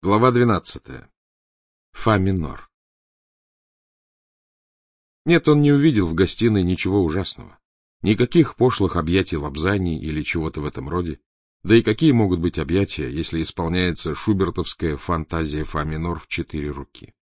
Глава 12. Фа минор. Нет, он не увидел в гостиной ничего ужасного. Никаких пошлых объятий лобзаний или чего-то в этом роде. Да и какие могут быть объятия, если исполняется шубертовская фантазия фа минор в 4 руки?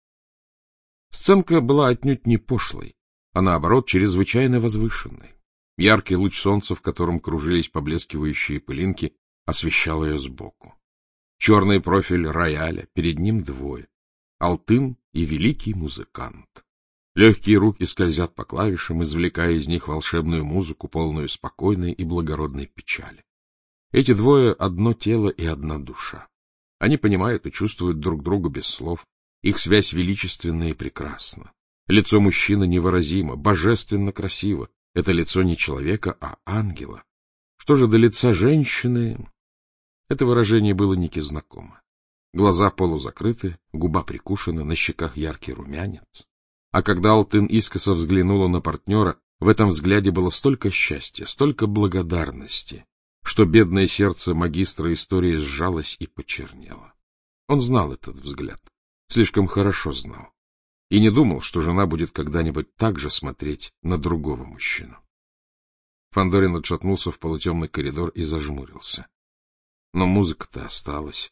Сценка была отнюдь не пошлой, а наоборот чрезвычайно возвышенной. Яркий луч солнца, в котором кружились поблескивающие пылинки, освещал ее сбоку. Черный профиль рояля, перед ним двое — алтын и великий музыкант. Легкие руки скользят по клавишам, извлекая из них волшебную музыку, полную спокойной и благородной печали. Эти двое — одно тело и одна душа. Они понимают и чувствуют друг друга без слов. Их связь величественна и прекрасна. Лицо мужчины невыразимо, божественно красиво. Это лицо не человека, а ангела. Что же до лица женщины? Это выражение было Нике знакомо. Глаза полузакрыты, губа прикушена, на щеках яркий румянец. А когда Алтын искоса взглянула на партнера, в этом взгляде было столько счастья, столько благодарности, что бедное сердце магистра истории сжалось и почернело. Он знал этот взгляд, слишком хорошо знал, и не думал, что жена будет когда-нибудь так же смотреть на другого мужчину. Фандорин отшатнулся в полутемный коридор и зажмурился. Но музыка-то осталась.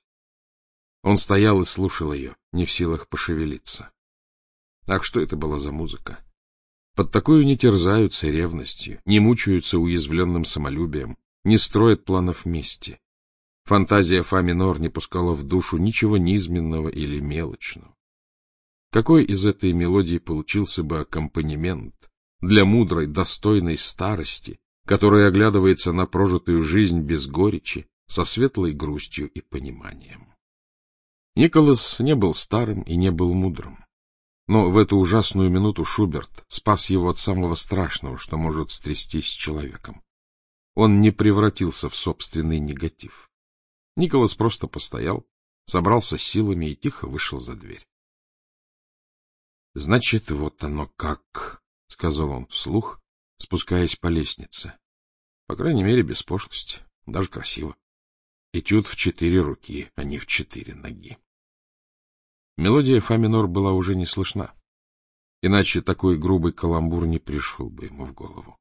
Он стоял и слушал ее, не в силах пошевелиться. Ах, что это была за музыка? Под такую не терзаются ревностью, не мучаются уязвленным самолюбием, не строят планов мести. Фантазия фа минор не пускала в душу ничего низменного или мелочного. Какой из этой мелодии получился бы аккомпанемент для мудрой, достойной старости, которая оглядывается на прожитую жизнь без горечи, со светлой грустью и пониманием? Николас не был старым и не был мудрым. Но в эту ужасную минуту Шуберт спас его от самого страшного, что может стрястись с человеком. Он не превратился в собственный негатив. Николас просто постоял, собрался с силами и тихо вышел за дверь. — Значит, вот оно как, — сказал он вслух, спускаясь по лестнице. По крайней мере, без пошлости, даже красиво. Этюд в 4 руки, а не в 4 ноги. Мелодия фа минор была уже не слышна, иначе такой грубый каламбур не пришел бы ему в голову.